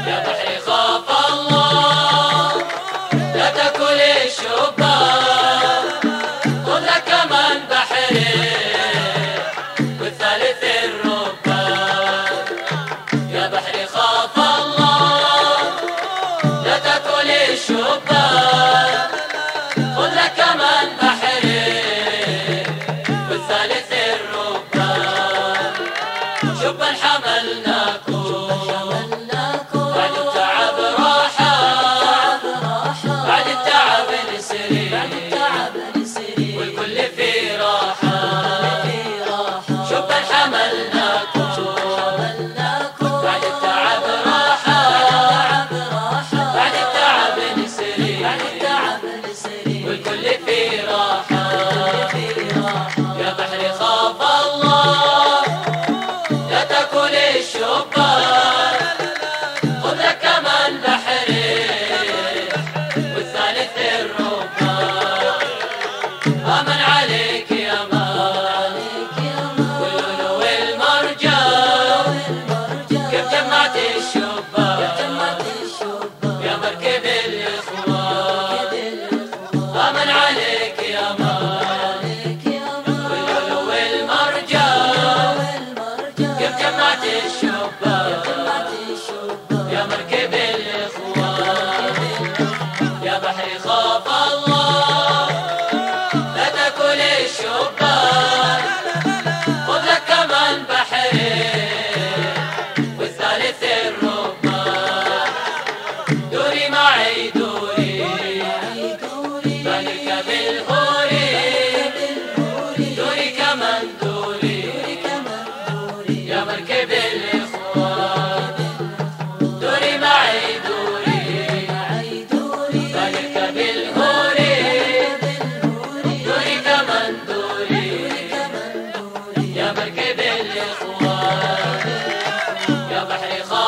يا بحري خاف الله لا تاكل الشبان، خذ لك كمان بحري والثالث الربان. يا بحري خاف الله لا تاكل الشبان، خذ لك كمان بحري والثالث الربان. شبان حملناكم بعد التعب راحة، بعد التعب نسري والكل في راحة. شبان حملناكم بعد التعب راحة، بعد التعب نسري والكل في راحة. يا بحري خاف الله لا تاكل الشبان، خذ لك كمان بحري والثالث الربان. آمن عليك يا مان واللؤلؤ والمرجان، كيف جمعت الشبان يا مركب الإخوان. آمن عليك يا مان واللؤلؤ والمرجان، كيف جمعت الشبان يا مركب الإخوان. يا بحري خاف الله لا تاكل الشبان، خذ لك كمان بحري والثالث الربان. دوري معي دوري بنركب الهوري، دوري كمان دوري يا مركب الإخوان. دوري معي دوري بنركب الهوري، دوري كمان دوري يا مركب الإخوان. يا بحري